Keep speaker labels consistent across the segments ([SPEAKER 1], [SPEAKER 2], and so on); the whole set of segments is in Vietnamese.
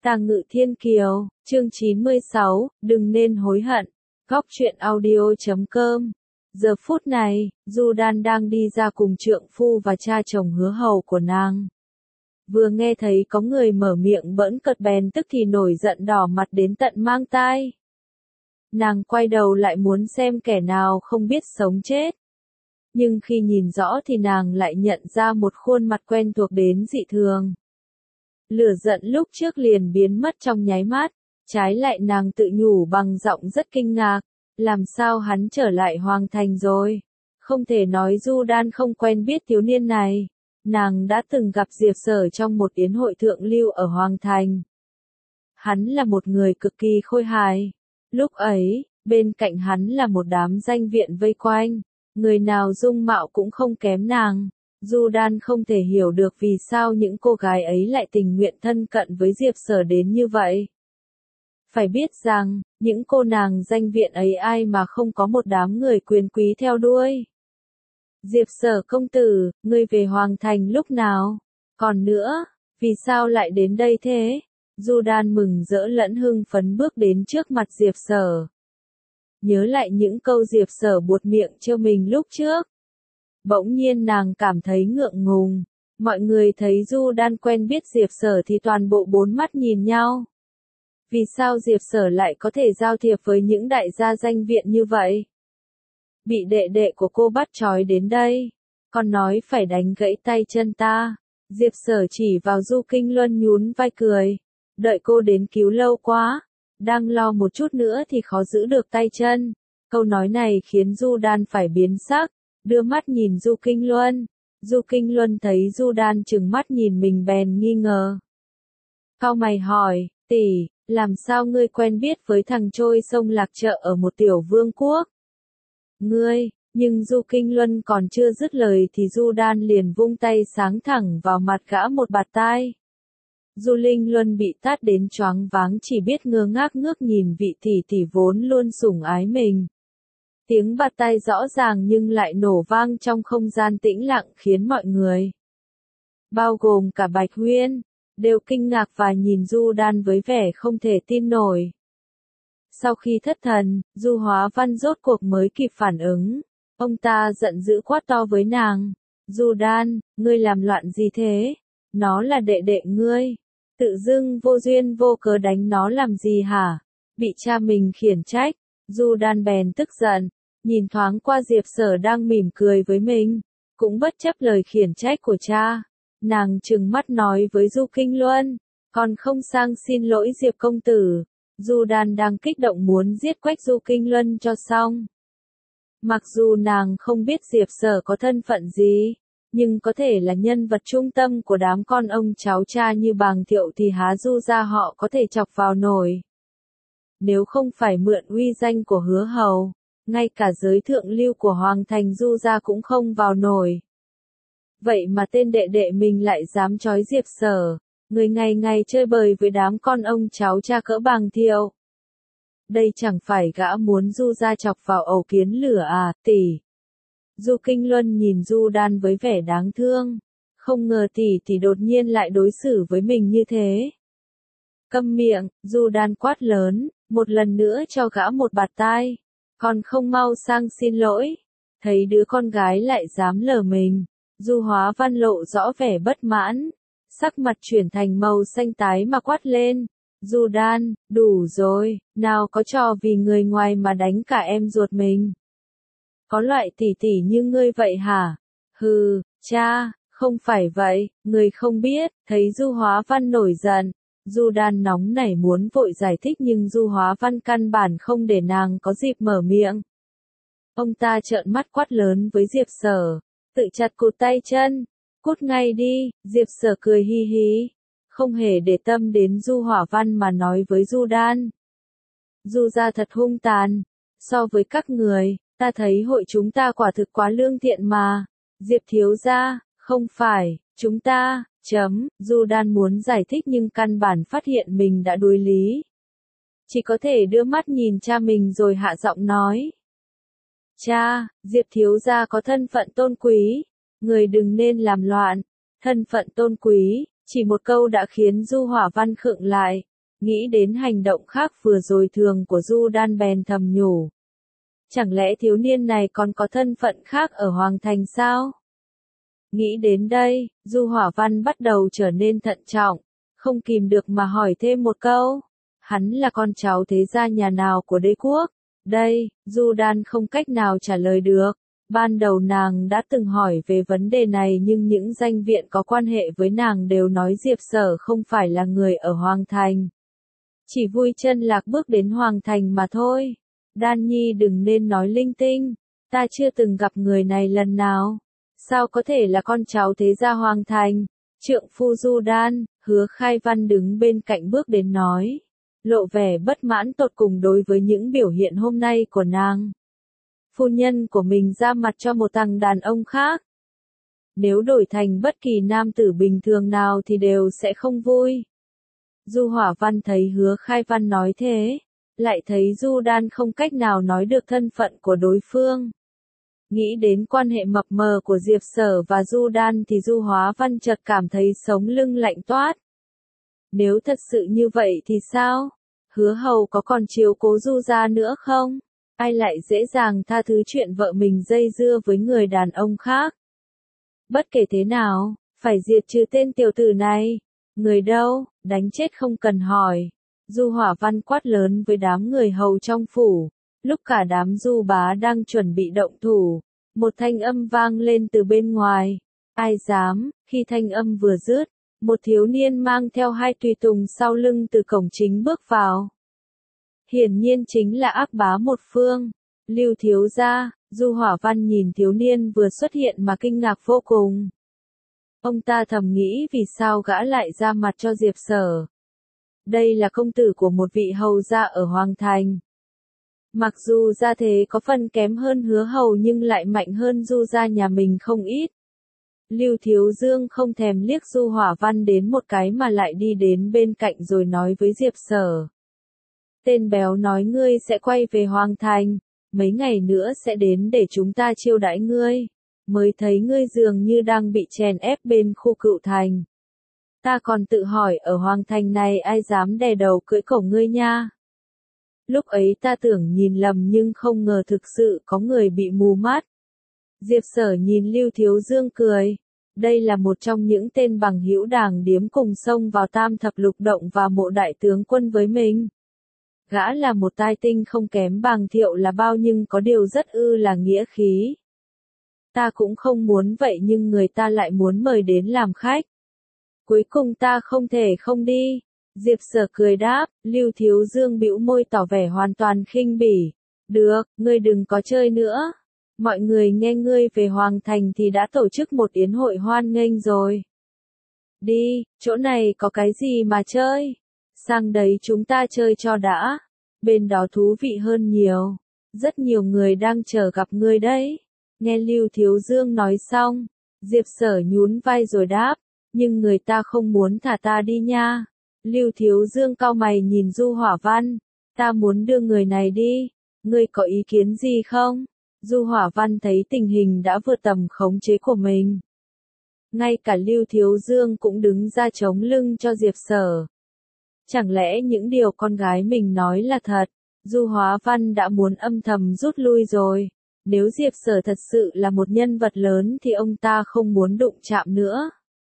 [SPEAKER 1] Tàng Ngự Thiên Kiều, chương 96, đừng nên hối hận. Góc truyện audio.com. Giờ phút này, Du Đan đang đi ra cùng trượng phu và cha chồng Hứa Hầu của nàng. Vừa nghe thấy có người mở miệng bỡn cợt bèn tức thì nổi giận đỏ mặt đến tận mang tai. Nàng quay đầu lại muốn xem kẻ nào không biết sống chết. Nhưng khi nhìn rõ thì nàng lại nhận ra một khuôn mặt quen thuộc đến dị thường. Lửa giận lúc trước liền biến mất trong nháy mắt, trái lại nàng tự nhủ bằng giọng rất kinh ngạc, làm sao hắn trở lại Hoàng Thành rồi? Không thể nói Du Đan không quen biết thiếu niên này, nàng đã từng gặp Diệp Sở trong một yến hội thượng lưu ở Hoàng Thành. Hắn là một người cực kỳ khôi hài, lúc ấy, bên cạnh hắn là một đám danh viện vây quanh, người nào dung mạo cũng không kém nàng. Du Đan không thể hiểu được vì sao những cô gái ấy lại tình nguyện thân cận với Diệp Sở đến như vậy. Phải biết rằng, những cô nàng danh viện ấy ai mà không có một đám người quyền quý theo đuôi. Diệp Sở công tử, ngươi về Hoàng Thành lúc nào? Còn nữa, vì sao lại đến đây thế? Du Đan mừng rỡ lẫn hưng phấn bước đến trước mặt Diệp Sở. Nhớ lại những câu Diệp Sở buột miệng trêu mình lúc trước. Bỗng nhiên nàng cảm thấy ngượng ngùng, mọi người thấy Du Đan quen biết Diệp Sở thì toàn bộ bốn mắt nhìn nhau. Vì sao Diệp Sở lại có thể giao thiệp với những đại gia danh viện như vậy? Bị đệ đệ của cô bắt trói đến đây, còn nói phải đánh gãy tay chân ta. Diệp Sở chỉ vào Du Kinh Luân nhún vai cười, đợi cô đến cứu lâu quá, đang lo một chút nữa thì khó giữ được tay chân. Câu nói này khiến Du Đan phải biến sắc. Đưa mắt nhìn Du Kinh Luân. Du Kinh Luân thấy Du Đan trừng mắt nhìn mình bèn nghi ngờ. Cau mày hỏi, tỷ, làm sao ngươi quen biết với thằng trôi sông lạc chợ ở một tiểu vương quốc? Ngươi, nhưng Du Kinh Luân còn chưa dứt lời thì Du Đan liền vung tay sáng thẳng vào mặt gã một bạt tai. Du Linh Luân bị tát đến choáng váng chỉ biết ngơ ngác ngước nhìn vị tỷ tỷ vốn luôn sủng ái mình. Tiếng bạt tai rõ ràng nhưng lại nổ vang trong không gian tĩnh lặng khiến mọi người, bao gồm cả Bạch Huyên, đều kinh ngạc và nhìn Du Đan với vẻ không thể tin nổi. Sau khi thất thần, Du Hóa Văn rốt cuộc mới kịp phản ứng. Ông ta giận dữ quát to với nàng. Du Đan, ngươi làm loạn gì thế? Nó là đệ đệ ngươi. Tự dưng vô duyên vô cớ đánh nó làm gì hả? Bị cha mình khiển trách. Du Đan bèn tức giận, nhìn thoáng qua Diệp Sở đang mỉm cười với mình, cũng bất chấp lời khiển trách của cha. Nàng trừng mắt nói với Du Kinh Luân, còn không sang xin lỗi Diệp công tử. Du Đan đang kích động muốn giết quách Du Kinh Luân cho xong. Mặc dù nàng không biết Diệp Sở có thân phận gì, nhưng có thể là nhân vật trung tâm của đám con ông cháu cha như Bàng Thiệu thì há Du gia họ có thể chọc vào nổi. Nếu không phải mượn uy danh của Hứa Hầu, ngay cả giới thượng lưu của Hoàng Thành Du gia cũng không vào nổi. Vậy mà tên đệ đệ mình lại dám trói Diệp Sở, người ngày ngày chơi bời với đám con ông cháu cha cỡ Bàng Thiệu. Đây chẳng phải gã muốn Du gia chọc vào ẩu kiến lửa à, tỷ? Du Kinh Luân nhìn Du Đan với vẻ đáng thương, không ngờ tỷ đột nhiên lại đối xử với mình như thế. Câm miệng, Du Đan quát lớn, một lần nữa cho gã một bạt tai, còn không mau sang xin lỗi. Thấy đứa con gái lại dám lờ mình, Du Hóa Văn lộ rõ vẻ bất mãn, sắc mặt chuyển thành màu xanh tái mà quát lên. Du Đan, đủ rồi, nào có trò vì người ngoài mà đánh cả em ruột mình. Có loại tỷ như ngươi vậy hả? Hừ, cha, không phải vậy, người không biết. Thấy Du Hóa Văn nổi giận, Du Đan nóng nảy muốn vội giải thích nhưng Du Hóa Văn căn bản không để nàng có dịp mở miệng. Ông ta trợn mắt quát lớn với Diệp Sở, tự chặt cụt tay chân, cút ngay đi. Diệp Sở cười hi hí, không hề để tâm đến Du Hóa Văn mà nói với Du Đan. Du gia thật hung tàn, so với các người, ta thấy hội chúng ta quả thực quá lương thiện mà. Diệp thiếu gia, không phải, chúng ta, Du Đan muốn giải thích nhưng căn bản phát hiện mình đã đuối lý. Chỉ có thể đưa mắt nhìn cha mình rồi hạ giọng nói. Cha, Diệp thiếu gia có thân phận tôn quý, người đừng nên làm loạn. Thân phận tôn quý, chỉ một câu đã khiến Du Hỏa Văn khựng lại, Nghĩ đến hành động khác vừa rồi thường của Du Đan bèn thầm nhủ. Chẳng lẽ thiếu niên này còn có thân phận khác ở Hoàng Thành sao? Nghĩ đến đây, Du Hỏa Văn bắt đầu trở nên thận trọng, không kìm được mà hỏi thêm một câu. Hắn là con cháu thế gia nhà nào của đế quốc? Đây, Du Đan không cách nào trả lời được. Ban đầu nàng đã từng hỏi về vấn đề này nhưng những danh viện có quan hệ với nàng đều nói Diệp Sở không phải là người ở Hoàng Thành. Chỉ vui chân lạc bước đến Hoàng Thành mà thôi. Đan Nhi đừng nên nói linh tinh, ta chưa từng gặp người này lần nào. Sao có thể là con cháu thế gia Hoàng Thành? Trượng phu Du Đan, Hứa Khai Văn đứng bên cạnh bước đến nói, lộ vẻ bất mãn tột cùng đối với những biểu hiện hôm nay của nàng. Phu nhân của mình ra mặt cho một thằng đàn ông khác. Nếu đổi thành bất kỳ nam tử bình thường nào thì đều sẽ không vui. Du Hỏa Văn thấy Hứa Khai Văn nói thế, lại thấy Du Đan không cách nào nói được thân phận của đối phương. Nghĩ đến quan hệ mập mờ của Diệp Sở và Du Đan thì Du Hóa Văn chợt cảm thấy sống lưng lạnh toát. Nếu thật sự như vậy thì sao? Hứa Hầu có còn chiếu cố Du gia nữa không? Ai lại dễ dàng tha thứ chuyện vợ mình dây dưa với người đàn ông khác? Bất kể thế nào, phải diệt trừ tên tiểu tử này. Người đâu, đánh chết không cần hỏi. Du Hỏa Văn quát lớn với đám người hầu trong phủ. Lúc cả đám Du bá đang chuẩn bị động thủ, một thanh âm vang lên từ bên ngoài. Ai dám? Khi thanh âm vừa dứt, một thiếu niên mang theo hai tùy tùng sau lưng từ cổng chính bước vào. Hiển nhiên chính là Ác Bá một phương. Lưu thiếu gia. Du Hỏa Văn nhìn thiếu niên vừa xuất hiện mà kinh ngạc vô cùng. Ông ta thầm nghĩ vì sao gã lại ra mặt cho Diệp Sở. Đây là công tử của một vị hầu gia ở Hoàng Thành. Mặc dù gia thế có phần kém hơn Hứa Hầu nhưng lại mạnh hơn Du gia nhà mình không ít. Lưu Thiếu Dương không thèm liếc Du Hỏa Văn đến một cái mà lại đi đến bên cạnh rồi nói với Diệp Sở. Tên béo nói ngươi sẽ quay về Hoàng Thành, mấy ngày nữa sẽ đến để chúng ta chiêu đãi ngươi. Mới thấy ngươi dường như đang bị chèn ép bên khu Cựu Thành. Ta còn tự hỏi ở Hoàng Thành này ai dám đè đầu cưỡi cổ ngươi nha. Lúc ấy ta tưởng nhìn lầm nhưng không ngờ thực sự có người bị mù mắt. Diệp Sở nhìn Lưu Thiếu Dương cười. Đây là một trong những tên bằng hữu đảng điếm cùng xông vào Tam Thập Lục Động và mộ đại tướng quân với mình. Gã là một tai tinh không kém bằng Thiệu là bao nhưng có điều rất là nghĩa khí. Ta cũng không muốn vậy nhưng người ta lại muốn mời đến làm khách. Cuối cùng ta không thể không đi. Diệp Sở cười đáp, Lưu Thiếu Dương bĩu môi tỏ vẻ hoàn toàn khinh bỉ. Được, ngươi đừng có chơi nữa. Mọi người nghe ngươi về Hoàng Thành thì đã tổ chức một yến hội hoan nghênh rồi. Đi, chỗ này có cái gì mà chơi? Sang đấy chúng ta chơi cho đã. Bên đó thú vị hơn nhiều. Rất nhiều người đang chờ gặp ngươi đấy. Nghe Lưu Thiếu Dương nói xong, Diệp Sở nhún vai rồi đáp, nhưng người ta không muốn thả ta đi nha. Lưu Thiếu Dương cau mày nhìn Du Hỏa Văn, ta muốn đưa người này đi, ngươi có ý kiến gì không? Du Hỏa Văn thấy tình hình đã vượt tầm khống chế của mình. Ngay cả Lưu Thiếu Dương cũng đứng ra chống lưng cho Diệp Sở. Chẳng lẽ những điều con gái mình nói là thật? Du Hóa Văn đã muốn âm thầm rút lui rồi. Nếu Diệp Sở thật sự là một nhân vật lớn thì ông ta không muốn đụng chạm nữa.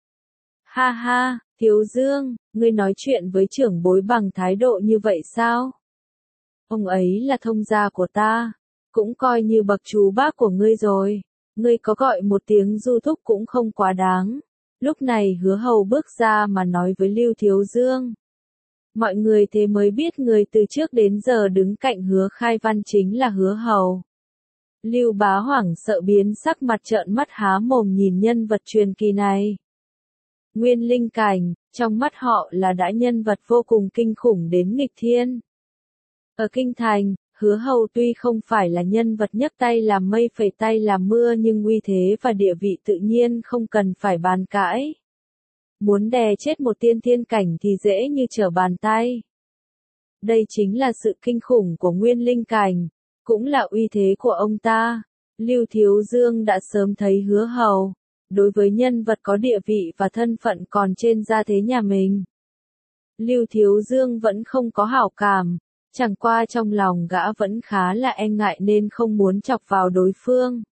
[SPEAKER 1] Ha ha, Thiếu Dương, ngươi nói chuyện với trưởng bối bằng thái độ như vậy sao? Ông ấy là thông gia của ta, cũng coi như bậc chú bác của ngươi rồi. Ngươi có gọi một tiếng Du thúc cũng không quá đáng. Lúc này Hứa Hầu bước ra mà nói với Lưu Thiếu Dương. Mọi người thế mới biết người từ trước đến giờ đứng cạnh Hứa Khai Văn chính là Hứa Hầu. Lưu Bá hoảng sợ biến sắc mặt trợn mắt há mồm nhìn nhân vật truyền kỳ này. Nguyên Linh Cảnh, trong mắt họ là đã nhân vật vô cùng kinh khủng đến nghịch thiên. Ở Kinh Thành, Hứa Hầu tuy không phải là nhân vật nhấc tay làm mây phẩy tay làm mưa nhưng uy thế và địa vị tự nhiên không cần phải bàn cãi. Muốn đè chết một tiên thiên cảnh thì dễ như trở bàn tay. Đây chính là sự kinh khủng của Nguyên Linh Cảnh, cũng là uy thế của ông ta. Lưu Thiếu Dương đã sớm thấy Hứa Hầu, đối với nhân vật có địa vị và thân phận còn trên gia thế nhà mình. Lưu Thiếu Dương vẫn không có hảo cảm, chẳng qua trong lòng gã vẫn khá là e ngại nên không muốn chọc vào đối phương.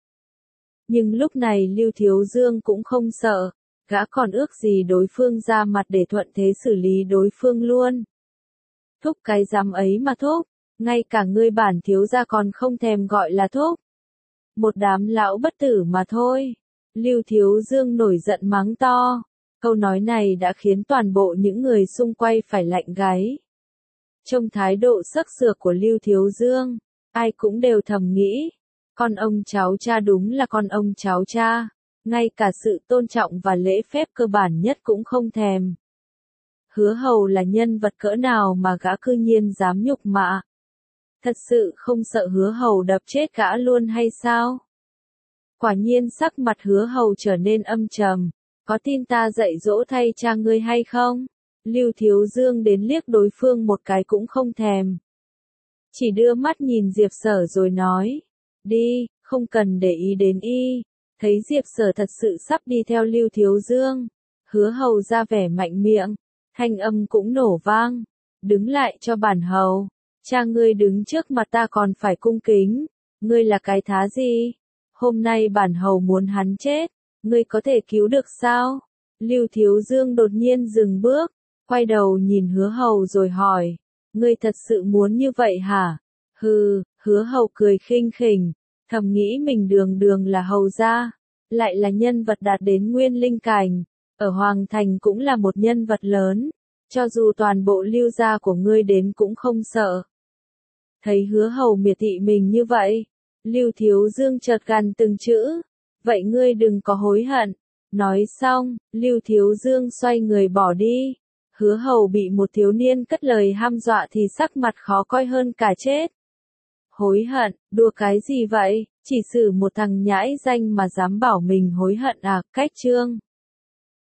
[SPEAKER 1] Nhưng lúc này Lưu Thiếu Dương cũng không sợ, gã còn ước gì đối phương ra mặt để thuận thế xử lý đối phương luôn. Thúc cái dám ấy mà thúc, ngay cả ngươi bản thiếu gia còn không thèm gọi là thúc. Một đám lão bất tử mà thôi. Lưu Thiếu Dương nổi giận mắng to. Câu nói này đã khiến toàn bộ những người xung quanh phải lạnh gáy. Trong thái độ sắc sược của Lưu Thiếu Dương, ai cũng đều thầm nghĩ, con ông cháu cha đúng là con ông cháu cha, ngay cả sự tôn trọng và lễ phép cơ bản nhất cũng không thèm. Hứa Hầu là nhân vật cỡ nào mà gã cư nhiên dám nhục mạ? Thật sự không sợ Hứa Hầu đập chết gã luôn hay sao? Quả nhiên sắc mặt Hứa Hầu trở nên âm trầm. Có tin ta dạy dỗ thay cha ngươi hay không? Lưu Thiếu Dương đến liếc đối phương một cái cũng không thèm. Chỉ đưa mắt nhìn Diệp Sở rồi nói. Đi, không cần để ý đến y. Thấy Diệp Sở thật sự sắp đi theo Lưu Thiếu Dương. Hứa Hầu ra vẻ mạnh miệng. Thanh âm cũng nổ vang. Đứng lại cho bản hầu. Cha ngươi đứng trước mặt ta còn phải cung kính. Ngươi là cái thá gì? Hôm nay bản hầu muốn hắn chết. Ngươi có thể cứu được sao? Lưu Thiếu Dương đột nhiên dừng bước, quay đầu nhìn Hứa Hầu rồi hỏi, ngươi thật sự muốn như vậy hả? Hừ, Hứa Hầu cười khinh khỉnh, thầm nghĩ mình đường đường là hầu gia, lại là nhân vật đạt đến nguyên linh cảnh, ở Hoàng Thành cũng là một nhân vật lớn, cho dù toàn bộ Lưu gia của ngươi đến cũng không sợ. Thấy Hứa Hầu miệt thị mình như vậy, Lưu Thiếu Dương chợt gằn từng chữ. Vậy ngươi đừng có hối hận. Nói xong, Lưu Thiếu Dương xoay người bỏ đi. Hứa Hầu bị một thiếu niên cất lời hăm dọa thì sắc mặt khó coi hơn cả chết. Hối hận, đùa cái gì vậy? Chỉ xử một thằng nhãi danh mà dám bảo mình hối hận à? Cách chương